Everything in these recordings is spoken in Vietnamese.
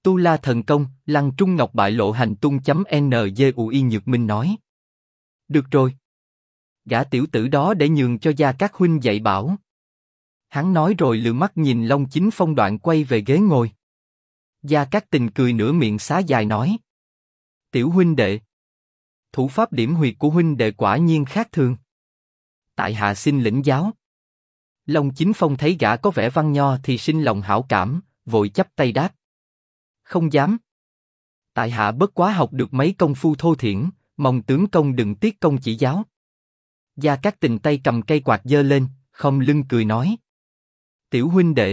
Tu La thần công, Lăng Trung Ngọc bại lộ hành tung.NGUI Nhược Minh nói. Được rồi. Gã tiểu tử đó để nhường cho Gia Cát huynh dạy bảo. Hắn nói rồi lườm mắt nhìn Long Chính Phong đoạn quay về ghế ngồi. Gia Cát Tình cười nửa miệng xá dài nói. Tiểu huynh đệ. Thủ pháp điểm huyệt của huynh đệ quả nhiên khác thường. Tại hạ xin lĩnh giáo. Long Chính Phong thấy gã có vẻ văn nho thì sinh lòng hảo cảm, vội chắp tay đáp. Không dám. Tại hạ bất quá học được mấy công phu thô thiển, mong tướng công đừng tiếc công chỉ giáo. Gia Cát Tình tay cầm cây quạt giơ lên, khom lưng cười nói. Tiểu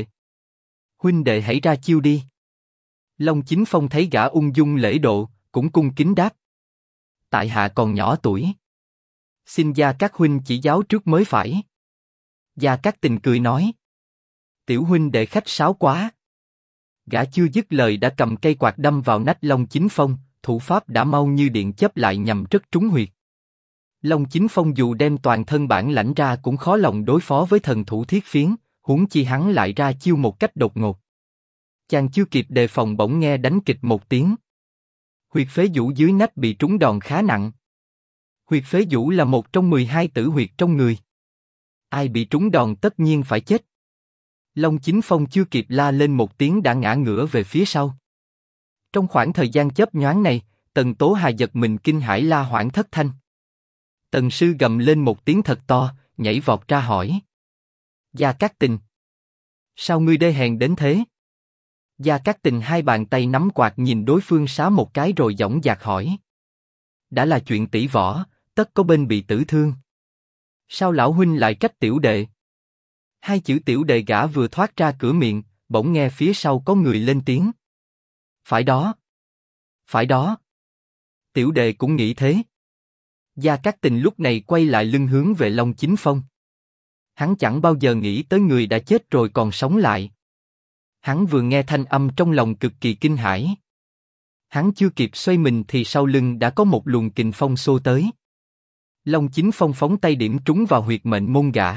huynh đệ hãy ra chiêu đi. Long Chính Phong thấy gã ung dung lễ độ, cũng cung kính đáp. Tại hạ còn nhỏ tuổi. Xin Gia Cát huynh chỉ giáo trước mới phải. Gia Cát Tình cười nói. Tiểu huynh đệ khách sáo quá. Gã chưa dứt lời đã cầm cây quạt đâm vào nách Long Chính Phong, thủ pháp đã mau như điện chớp lại nhằm rất trúng huyệt. Long Chính Phong dù đem toàn thân bản lãnh ra cũng khó lòng đối phó với thần thủ thiết phiến, huống chi hắn lại ra chiêu một cách đột ngột. Chàng chưa kịp đề phòng bỗng nghe đánh kịch một tiếng. Huyệt phế vũ dưới nách bị trúng đòn khá nặng. Huyệt phế vũ là một trong 12 tử huyệt trong người. Ai bị trúng đòn tất nhiên phải chết. Long Chính Phong chưa kịp la lên một tiếng đã ngã ngửa về phía sau. Trong khoảng thời gian chớp nhoáng này, Tần Tố Hà giật mình kinh hãi la hoảng thất thanh. Tần sư gầm lên một tiếng thật to, nhảy vọt ra hỏi. Gia Cát Tình. Sao ngươi đê hèn đến thế? Gia Cát Tình hai bàn tay nắm quạt nhìn đối phương xá một cái rồi dõng dạc hỏi. Đã là chuyện tỷ võ, tất có bên bị tử thương. Sao lão huynh lại trách tiểu đệ? Hai chữ tiểu đệ gã vừa thoát ra cửa miệng, bỗng nghe phía sau có người lên tiếng. Phải đó. Phải đó. Tiểu đệ cũng nghĩ thế. Gia Cát Tình lúc này quay lại lưng hướng về Long Chính Phong. Hắn chẳng bao giờ nghĩ tới người đã chết rồi còn sống lại. Hắn vừa nghe thanh âm trong lòng cực kỳ kinh hãi. Hắn chưa kịp xoay mình thì sau lưng đã có một luồng kình phong xô tới. Long Chính Phong phóng tay điểm trúng vào huyệt mệnh môn gã.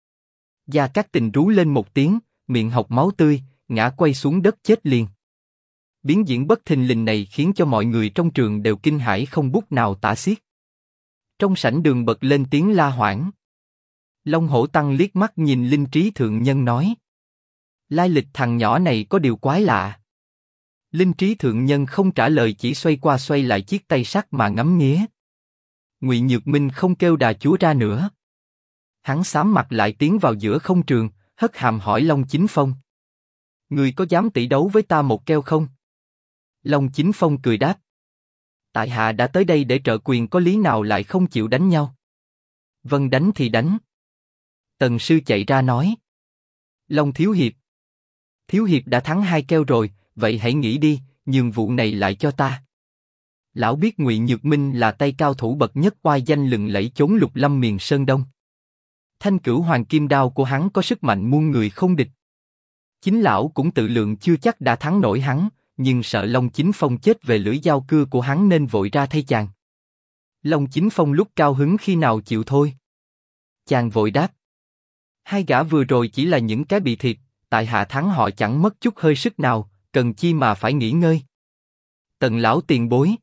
Gia Cát Tình rú lên một tiếng, miệng hộc máu tươi, ngã quay xuống đất chết liền. Biến diễn bất thình lình này khiến cho mọi người trong trường đều kinh hãi không bút nào tả xiết. Trong sảnh đường bật lên tiếng la hoảng. Long Hổ Tăng liếc mắt nhìn Linh Trí Thượng Nhân nói. Lai lịch thằng nhỏ này có điều quái lạ. Linh Trí Thượng Nhân không trả lời chỉ xoay qua xoay lại chiếc tay sắt mà ngắm nghía. Ngụy Nhược Minh không kêu đà chúa ra nữa. Hắn xám mặt lại tiến vào giữa không trường, hất hàm hỏi Long Chính Phong. Người có dám tỷ đấu với ta một keo không? Long Chính Phong cười đáp. Tại hạ đã tới đây để trợ quyền có lý nào lại không chịu đánh nhau? Vâng đánh thì đánh. Tần sư chạy ra nói. Long Thiếu Hiệp. Thiếu Hiệp đã thắng 2 keo rồi, vậy hãy nghĩ đi, nhường vụ này lại cho ta. Lão biết Ngụy Nhược Minh là tay cao thủ bậc nhất oai danh lừng lẫy chốn Lục Lâm miền Sơn Đông. Thanh Cửu Hoàng Kim Đao của hắn có sức mạnh muôn người không địch. Chính lão cũng tự lượng chưa chắc đã thắng nổi hắn, nhưng sợ Long Chính Phong chết về lưỡi dao cưa của hắn nên vội ra thay chàng. Long Chính Phong lúc cao hứng khi nào chịu thôi. Chàng vội đáp. Hai gã vừa rồi chỉ là những cái bị thiệt, tại hạ thắng họ chẳng mất chút hơi sức nào, cần chi mà phải nghỉ ngơi. Tần lão tiền bối.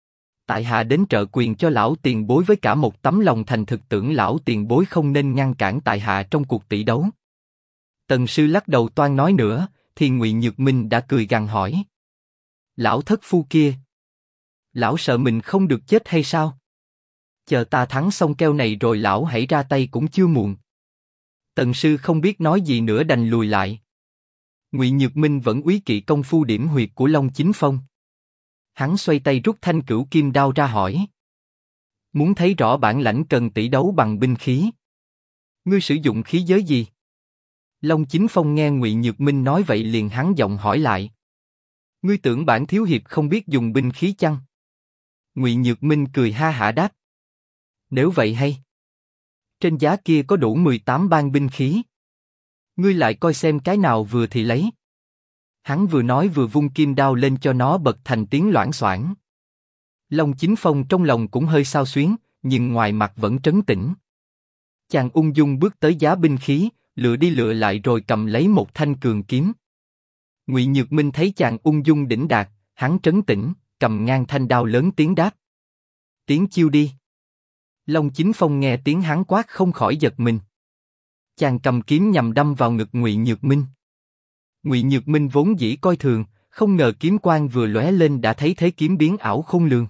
Tại hạ đến trợ quyền cho lão tiền bối với cả một tấm lòng thành thực, tưởng lão tiền bối không nên ngăn cản tại hạ trong cuộc tỷ đấu. Tần sư lắc đầu toan nói nữa, thì Ngụy Nhược Minh đã cười gằn hỏi. Lão thất phu kia. Lão sợ mình không được chết hay sao? Chờ ta thắng xong keo này rồi lão hãy ra tay cũng chưa muộn. Tần sư không biết nói gì nữa đành lùi lại. Ngụy Nhược Minh vẫn úy kỵ công phu điểm huyệt của Long Chính Phong. Hắn xoay tay rút Thanh Cửu Kim Đao ra hỏi. Muốn thấy rõ bản lãnh cần tỷ đấu bằng binh khí. Ngươi sử dụng khí giới gì? Long Chính Phong nghe Ngụy Nhược Minh nói vậy liền hắn giọng hỏi lại. Ngươi tưởng bản thiếu hiệp không biết dùng binh khí chăng? Ngụy Nhược Minh cười ha hả đáp. Nếu vậy hay. Trên giá kia có đủ 18 ban binh khí. Ngươi lại coi xem cái nào vừa thì lấy. Hắn vừa nói vừa vung kim đao lên cho nó bật thành tiếng loảng xoảng. Long Chính Phong trong lòng cũng hơi xao xuyến, nhưng ngoài mặt vẫn trấn tĩnh. Chàng ung dung bước tới giá binh khí, lựa đi lựa lại rồi cầm lấy một thanh cường kiếm. Ngụy Nhược Minh thấy chàng ung dung đĩnh đạc, hắn trấn tĩnh, cầm ngang thanh đao lớn tiếng đáp. Tiến chiêu đi. Long Chính Phong nghe tiếng hắn quát không khỏi giật mình. Chàng cầm kiếm nhằm đâm vào ngực Ngụy Nhược Minh. Ngụy Nhược Minh vốn dĩ coi thường, không ngờ kiếm quang vừa lóe lên đã thấy thế kiếm biến ảo khôn lường.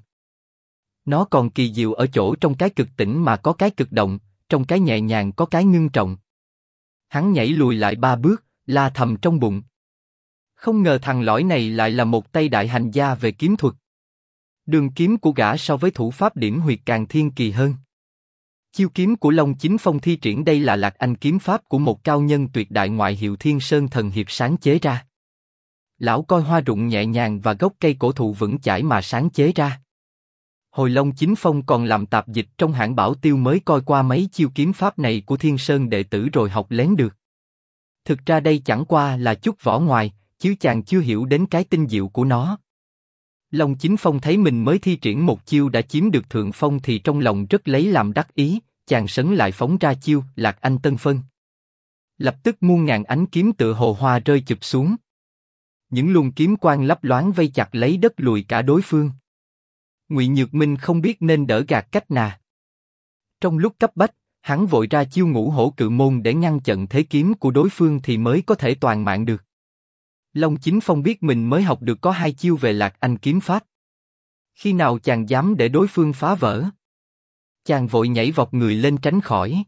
Nó còn kỳ diệu ở chỗ trong cái cực tĩnh mà có cái cực động, trong cái nhẹ nhàng có cái ngưng trọng. Hắn nhảy lùi lại 3 bước, la thầm trong bụng. Không ngờ thằng lõi này lại là một tay đại hành gia về kiếm thuật. Đường kiếm của gã so với thủ pháp điểm huyệt càng thiên kỳ hơn. Chiêu kiếm của Long Chính Phong thi triển đây là Lạc Anh kiếm pháp của một cao nhân tuyệt đại ngoại hiệu Thiên Sơn Thần Hiệp sáng chế ra. Lão coi hoa rụng nhẹ nhàng và gốc cây cổ thụ vững chãi mà sáng chế ra. Hồi Long Chính Phong còn làm tạp dịch trong hãng Bảo Tiêu mới coi qua mấy chiêu kiếm pháp này của Thiên Sơn đệ tử rồi học lén được. Thực ra đây chẳng qua là chút vỏ ngoài, chứ chàng chưa hiểu đến cái tinh diệu của nó. Long Chính Phong thấy mình mới thi triển một chiêu đã chiếm được thượng phong thì trong lòng rất lấy làm đắc ý, chàng sấn lại phóng ra chiêu Lạc Anh Tân Phân. Lập tức muôn ngàn ánh kiếm tựa hồ hoa rơi chụp xuống. Những luồng kiếm quang lấp loáng vây chặt lấy đất lùi cả đối phương. Ngụy Nhược Minh không biết nên đỡ gạt cách nào. Trong lúc cấp bách, hắn vội ra chiêu Ngũ Hổ Cự Môn để ngăn chặn thế kiếm của đối phương thì mới có thể toàn mạng được. Long Chính Phong biết mình mới học được có 2 chiêu về Lạc Anh kiếm pháp. Khi nào chàng dám để đối phương phá vỡ? Chàng vội nhảy vọt người lên tránh khỏi.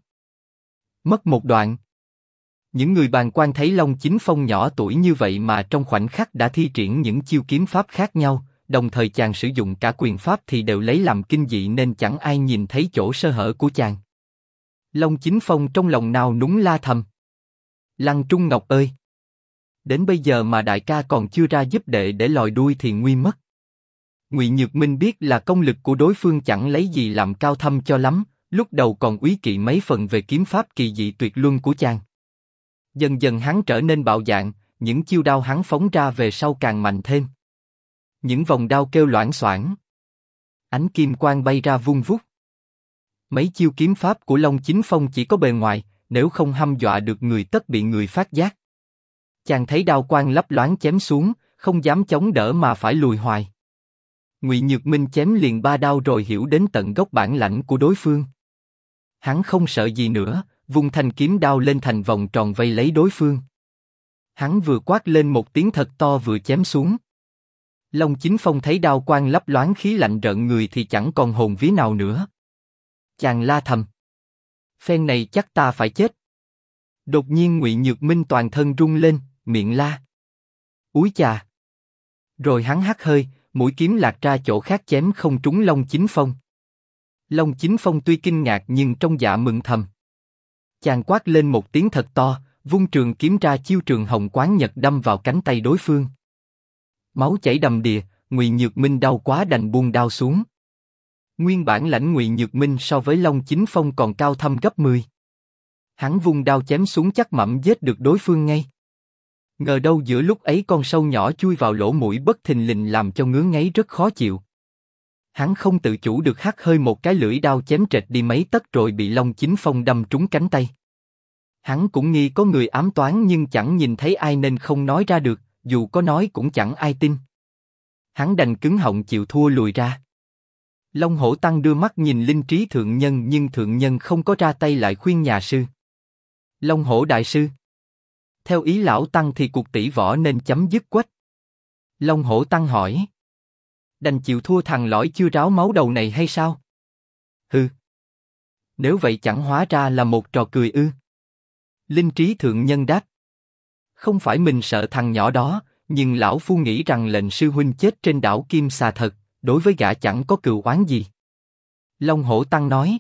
Mất một đoạn. Những người bàn quan thấy Long Chính Phong nhỏ tuổi như vậy mà trong khoảnh khắc đã thi triển những chiêu kiếm pháp khác nhau, đồng thời chàng sử dụng cả quyền pháp thì đều lấy làm kinh dị nên chẳng ai nhìn thấy chỗ sơ hở của chàng. Long Chính Phong trong lòng nào núng la thầm. Lăng Trung Ngọc ơi! Đến bây giờ mà đại ca còn chưa ra giúp đệ để lòi đuôi thì nguy mất. Ngụy Nhược Minh biết là công lực của đối phương chẳng lấy gì làm cao thâm cho lắm, lúc đầu còn úy kỵ mấy phần về kiếm pháp kỳ dị tuyệt luân của chàng. Dần dần hắn trở nên bạo dạn, những chiêu đao hắn phóng ra về sau càng mạnh thêm. Những vòng đao kêu loảng xoảng. Ánh kim quang bay ra vung vút. Mấy chiêu kiếm pháp của Long Chính Phong chỉ có bề ngoài, nếu không hăm dọa được người tất bị người phát giác. Chàng thấy đao quang lấp loáng chém xuống, không dám chống đỡ mà phải lùi hoài. Ngụy Nhược Minh chém liền 3 đao rồi hiểu đến tận gốc bản lãnh của đối phương. Hắn không sợ gì nữa, vung thanh kiếm đao lên thành vòng tròn vây lấy đối phương. Hắn vừa quát lên một tiếng thật to vừa chém xuống. Long Chính Phong thấy đao quang lấp loáng khí lạnh rợn người thì chẳng còn hồn vía nào nữa. Chàng la thầm. Phen này chắc ta phải chết. Đột nhiên Ngụy Nhược Minh toàn thân rung lên, miệng la. Úi chà! Rồi hắn hắt hơi, mũi kiếm lạc ra chỗ khác chém không trúng Long Chính Phong. Long Chính Phong tuy kinh ngạc nhưng trong dạ mừng thầm. Chàng quát lên một tiếng thật to, vung trường kiếm ra chiêu Trường Hồng Quán Nhật đâm vào cánh tay đối phương. Máu chảy đầm đìa, Ngụy Nhược Minh đau quá đành buông đao xuống. Nguyên bản lãnh Ngụy Nhược Minh so với Long Chính Phong còn cao thâm gấp 10. Hắn vung đao chém xuống chắc mẩm giết được đối phương ngay. Ngờ đâu giữa lúc ấy con sâu nhỏ chui vào lỗ mũi bất thình lình làm cho ngứa ngáy rất khó chịu. Hắn không tự chủ được hắt hơi một cái lưỡi đao chém trệt đi mấy tấc rồi bị Long Chính Phong đâm trúng cánh tay. Hắn cũng nghi có người ám toán nhưng chẳng nhìn thấy ai nên không nói ra được, dù có nói cũng chẳng ai tin. Hắn đành cứng họng chịu thua lùi ra. Long Hổ Tăng đưa mắt nhìn Linh Trí Thượng Nhân nhưng Thượng Nhân không có ra tay lại khuyên nhà sư. Long Hổ Đại Sư, theo ý lão Tăng thì cuộc tỷ võ nên chấm dứt quách. Long Hổ Tăng hỏi. Đành chịu thua thằng lõi chưa ráo máu đầu này hay sao? Hừ. Nếu vậy chẳng hóa ra là một trò cười ư? Linh Trí Thượng Nhân đáp. Không phải mình sợ thằng nhỏ đó, nhưng lão phu nghĩ rằng lệnh sư huynh chết trên đảo Kim Xà thật, đối với gã chẳng có cừu oán gì. Long Hổ Tăng nói.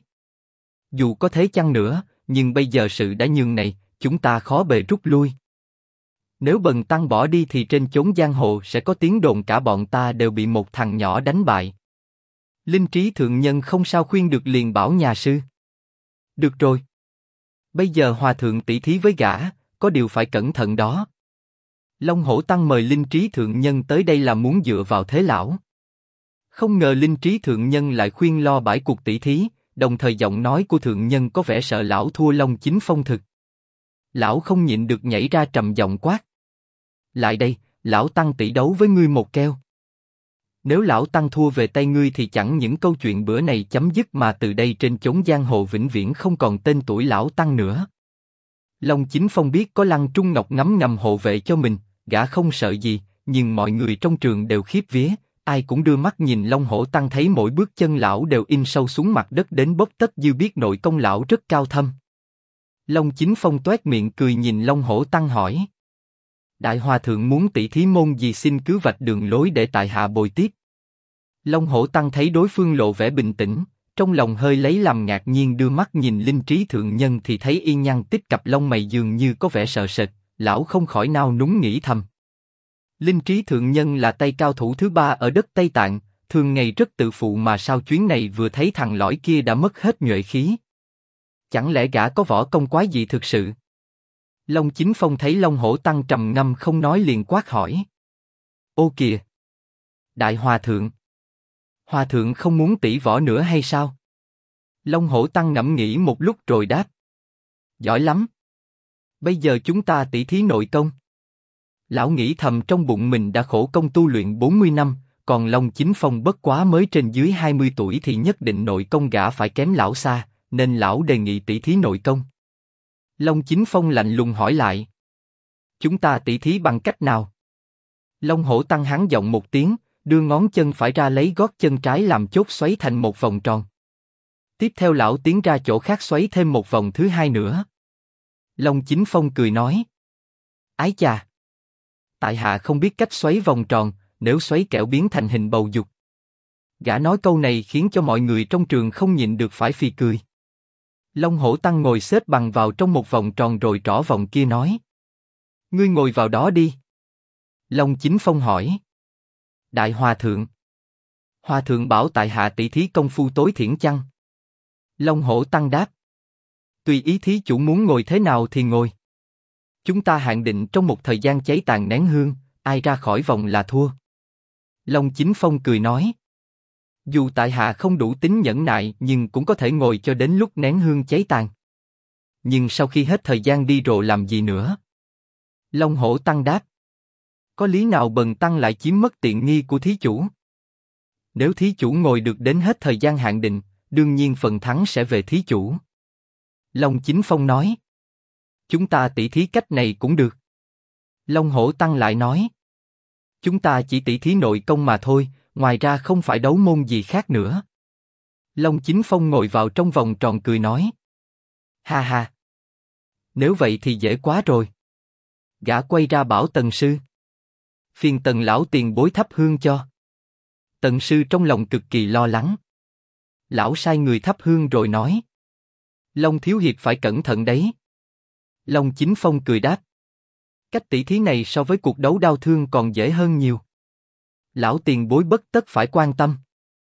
Dù có thế chăng nữa, nhưng bây giờ sự đã nhường này, chúng ta khó bề rút lui. Nếu Bần Tăng bỏ đi thì trên chốn giang hồ sẽ có tiếng đồn cả bọn ta đều bị một thằng nhỏ đánh bại. Linh Trí Thượng Nhân không sao khuyên được liền bảo nhà sư. Được rồi. Bây giờ hòa thượng tỷ thí với gã, có điều phải cẩn thận đó. Long Hổ Tăng mời Linh Trí Thượng Nhân tới đây là muốn dựa vào thế lão. Không ngờ Linh Trí Thượng Nhân lại khuyên lo bãi cuộc tỷ thí, đồng thời giọng nói của Thượng Nhân có vẻ sợ lão thua Long Chính Phong thực. Lão không nhịn được nhảy ra trầm giọng quát. Lại đây, lão tăng tỷ đấu với ngươi một keo. Nếu lão tăng thua về tay ngươi thì chẳng những câu chuyện bữa này chấm dứt mà từ đây trên chốn giang hồ vĩnh viễn không còn tên tuổi lão tăng nữa. Long Chính Phong biết có Lăng Trung Ngọc ngấm ngầm hộ vệ cho mình, gã không sợ gì, nhưng mọi người trong trường đều khiếp vía, ai cũng đưa mắt nhìn Long Hổ Tăng, thấy mỗi bước chân lão đều in sâu xuống mặt đất đến bốc tất dư biết nội công lão rất cao thâm. Long Chính Phong toét miệng cười nhìn Long Hổ Tăng hỏi: Đại Hòa Thượng muốn tỷ thí môn gì, xin cứ vạch đường lối để tại hạ bồi tiếp. Long Hổ Tăng thấy đối phương lộ vẻ bình tĩnh, trong lòng hơi lấy làm ngạc nhiên, đưa mắt nhìn Linh Trí Thượng Nhân thì thấy y nhăn tích cặp lông mày dường như có vẻ sợ sệt, lão không khỏi nao núng nghĩ thầm. Linh Trí Thượng Nhân là tay cao thủ thứ ba ở đất Tây Tạng, thường ngày rất tự phụ mà sao chuyến này vừa thấy thằng lõi kia đã mất hết nhuệ khí. Chẳng lẽ gã có võ công quái gì thực sự? Long Chính Phong thấy Long Hổ Tăng trầm ngâm không nói liền quát hỏi: Ô kìa! Đại Hòa Thượng! Hòa Thượng không muốn tỷ võ nữa hay sao? Long Hổ Tăng ngẫm nghĩ một lúc rồi đáp: Giỏi lắm! Bây giờ chúng ta tỷ thí nội công. Lão nghĩ thầm trong bụng mình đã khổ công tu luyện 40 năm, còn Long Chính Phong bất quá mới trên dưới 20 tuổi thì nhất định nội công gã phải kém lão xa, nên lão đề nghị tỷ thí nội công. Long Chính Phong lạnh lùng hỏi lại: Chúng ta tỷ thí bằng cách nào? Long Hổ Tăng hắn giọng một tiếng, đưa ngón chân phải ra lấy gót chân trái làm chốt xoáy thành một vòng tròn. Tiếp theo lão tiến ra chỗ khác xoáy thêm một vòng thứ hai nữa. Long Chính Phong cười nói: Ái chà! Tại hạ không biết cách xoáy vòng tròn, nếu xoáy kẹo biến thành hình bầu dục. Gã nói câu này khiến cho mọi người trong trường không nhịn được phải phì cười. Long Hổ Tăng ngồi xếp bằng vào trong một vòng tròn rồi trỏ vòng kia nói: Ngươi ngồi vào đó đi. Long Chính Phong hỏi: Đại Hòa Thượng! Hòa Thượng bảo tại hạ tỷ thí công phu tối thiển chăng? Long Hổ Tăng đáp: Tùy ý thí chủ muốn ngồi thế nào thì ngồi. Chúng ta hạn định trong một thời gian cháy tàn nén hương, ai ra khỏi vòng là thua. Long Chính Phong cười nói: Dù tại hạ không đủ tính nhẫn nại nhưng cũng có thể ngồi cho đến lúc nén hương cháy tàn. Nhưng sau khi hết thời gian đi rồi làm gì nữa? Long Hổ Tăng đáp: Có lý nào bần tăng lại chiếm mất tiện nghi của thí chủ? Nếu thí chủ ngồi được đến hết thời gian hạn định, đương nhiên phần thắng sẽ về thí chủ. Long Chính Phong nói: Chúng ta tỷ thí cách này cũng được. Long Hổ Tăng lại nói: Chúng ta chỉ tỷ thí nội công mà thôi, ngoài ra không phải đấu môn gì khác nữa. Long Chính Phong ngồi vào trong vòng tròn cười nói: Ha ha! Nếu vậy thì dễ quá rồi. Gã quay ra bảo Tần Sư: Phiền Tần lão tiền bối thắp hương cho. Tần Sư trong lòng cực kỳ lo lắng. Lão sai người thắp hương rồi nói: Long thiếu hiệp phải cẩn thận đấy. Long Chính Phong cười đáp: Cách tỷ thí này so với cuộc đấu đao thương còn dễ hơn nhiều. Lão tiền bối bất tất phải quan tâm.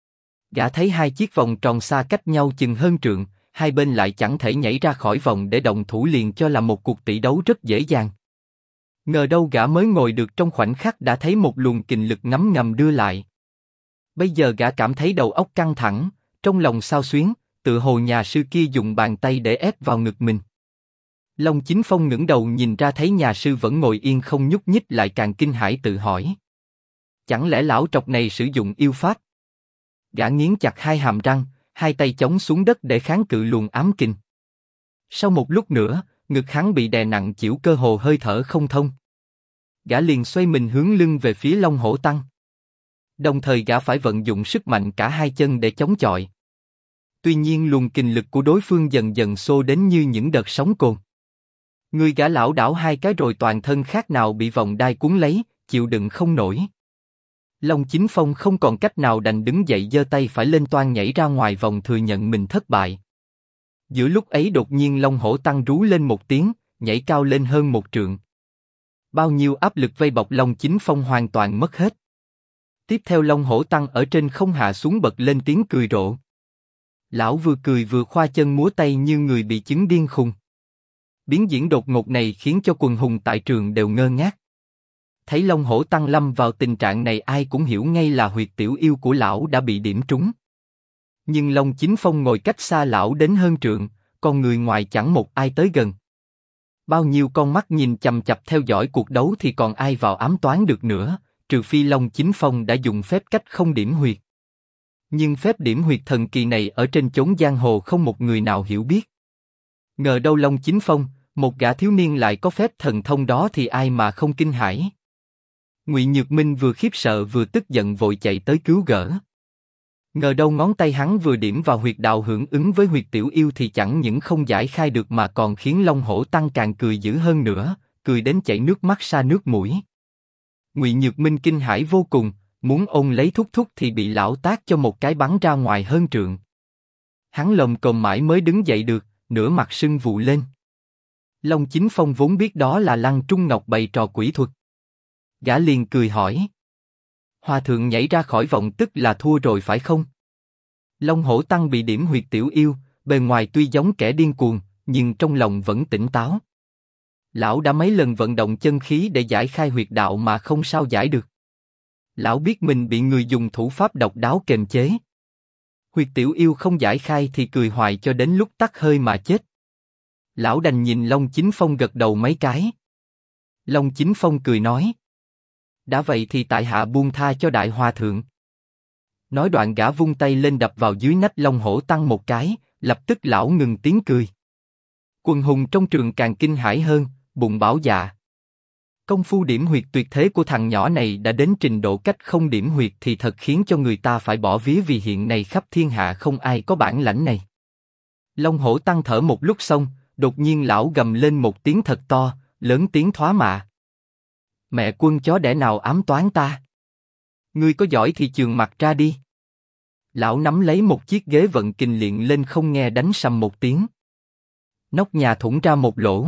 Gã thấy hai chiếc vòng tròn xa cách nhau chừng hơn trượng, hai bên lại chẳng thể nhảy ra khỏi vòng để động thủ liền cho là một cuộc tỷ đấu rất dễ dàng. Ngờ đâu gã mới ngồi được trong khoảnh khắc đã thấy một luồng kình lực ngấm ngầm đưa lại. Bây giờ gã cảm thấy đầu óc căng thẳng, trong lòng xao xuyến, tự hồ nhà sư kia dùng bàn tay để ép vào ngực mình. Long Chính Phong ngẩng đầu nhìn ra thấy nhà sư vẫn ngồi yên không nhúc nhích lại càng kinh hãi tự hỏi: Chẳng lẽ lão trọc này sử dụng yêu pháp? Gã nghiến chặt hai hàm răng, hai tay chống xuống đất để kháng cự luồng ám kình. Sau một lúc nữa, ngực hắn bị đè nặng chịu cơ hồ hơi thở không thông. Gã liền xoay mình hướng lưng về phía Long Hổ Tăng. Đồng thời gã phải vận dụng sức mạnh cả hai chân để chống chọi. Tuy nhiên luồng kình lực của đối phương dần dần xô đến như những đợt sóng cồn. Người gã lảo đảo hai cái rồi toàn thân khác nào bị vòng đai cuốn lấy, chịu đựng không nổi. Long Chính Phong không còn cách nào đành đứng dậy giơ tay phải lên toan nhảy ra ngoài vòng thừa nhận mình thất bại. Giữa lúc ấy đột nhiên Long Hổ Tăng rú lên một tiếng, nhảy cao lên hơn một trượng. Bao nhiêu áp lực vây bọc Long Chính Phong hoàn toàn mất hết. Tiếp theo Long Hổ Tăng ở trên không hạ xuống bật lên tiếng cười rộ. Lão vừa cười vừa khoa chân múa tay như người bị chứng điên khùng. Biến diễn đột ngột này khiến cho quần hùng tại trường đều ngơ ngác. Thấy Long Hổ Tăng lâm vào tình trạng này ai cũng hiểu ngay là huyệt tiểu yêu của lão đã bị điểm trúng. Nhưng Long Chính Phong ngồi cách xa lão đến hơn trượng, còn người ngoài chẳng một ai tới gần. Bao nhiêu con mắt nhìn chằm chằm theo dõi cuộc đấu thì còn ai vào ám toán được nữa, trừ phi Long Chính Phong đã dùng phép cách không điểm huyệt. Nhưng phép điểm huyệt thần kỳ này ở trên chốn giang hồ không một người nào hiểu biết. Ngờ đâu Long Chính Phong, một gã thiếu niên lại có phép thần thông đó thì ai mà không kinh hãi. Ngụy Nhược Minh vừa khiếp sợ vừa tức giận vội chạy tới cứu gỡ. Ngờ đâu ngón tay hắn vừa điểm vào huyệt đạo hưởng ứng với huyệt tiểu yêu thì chẳng những không giải khai được mà còn khiến Long Hổ Tăng càng cười dữ hơn nữa, cười đến chảy nước mắt ra nước mũi. Ngụy Nhược Minh kinh hãi vô cùng, muốn ôm lấy Thúc Thúc thì bị lão tát cho một cái bắn ra ngoài hơn trượng. Hắn lồm cồm mãi mới đứng dậy được, nửa mặt sưng vù lên. Long Chính Phong vốn biết đó là Lăng Trung Ngọc bày trò quỷ thuật. Gã liền cười hỏi: Hòa thượng nhảy ra khỏi vọng tức là thua rồi phải không? Long Hổ Tăng bị điểm huyệt tiểu yêu, bề ngoài tuy giống kẻ điên cuồng, nhưng trong lòng vẫn tỉnh táo. Lão đã mấy lần vận động chân khí để giải khai huyệt đạo mà không sao giải được. Lão biết mình bị người dùng thủ pháp độc đáo kềm chế. Huyệt tiểu yêu không giải khai thì cười hoài cho đến lúc tắt hơi mà chết. Lão đành nhìn Long Chính Phong gật đầu mấy cái. Long Chính Phong cười nói: Đã vậy thì tại hạ buông tha cho đại hòa thượng. Nói đoạn gã vung tay lên đập vào dưới nách Long Hổ Tăng một cái, lập tức lão ngừng tiếng cười. Quần hùng trong trường càng kinh hãi hơn, bụng bảo dạ. Công phu điểm huyệt tuyệt thế của thằng nhỏ này đã đến trình độ cách không điểm huyệt thì thật khiến cho người ta phải bỏ vía, vì hiện nay khắp thiên hạ không ai có bản lãnh này. Long Hổ Tăng thở một lúc xong, đột nhiên lão gầm lên một tiếng thật to, lớn tiếng thoá mạ: Mẹ quân chó đẻ nào ám toán ta? Ngươi có giỏi thì chườn mặt ra đi. Lão nắm lấy một chiếc ghế vận kình liệng lên không nghe đánh sầm một tiếng. Nóc nhà thủng ra một lỗ.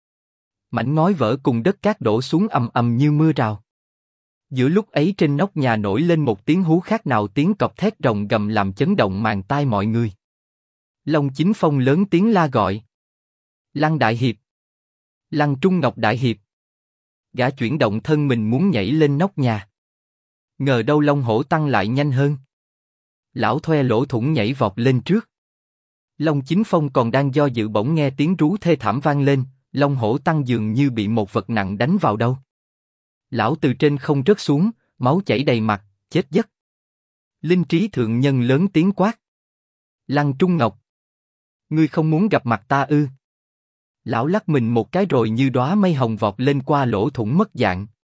Mảnh ngói vỡ cùng đất cát đổ xuống ầm ầm như mưa rào. Giữa lúc ấy trên nóc nhà nổi lên một tiếng hú khác nào tiếng cọp thét rồng gầm làm chấn động màng tai mọi người. Long Chính Phong lớn tiếng la gọi: Lăng Đại Hiệp! Lăng Trung Ngọc Đại Hiệp! Gã chuyển động thân mình muốn nhảy lên nóc nhà. Ngờ đâu Long Hổ Tăng lại nhanh hơn. Lão thoe lỗ thủng nhảy vọt lên trước. Long Chính Phong còn đang do dự bỗng nghe tiếng rú thê thảm vang lên, Long Hổ Tăng dường như bị một vật nặng đánh vào đâu. Lão từ trên không rớt xuống, máu chảy đầy mặt, chết giấc. Linh Trí thượng nhân lớn tiếng quát: Lăng Trung Ngọc! Ngươi không muốn gặp mặt ta ư? Lão lắc mình một cái rồi như đóa mây hồng vọt lên qua lỗ thủng mất dạng.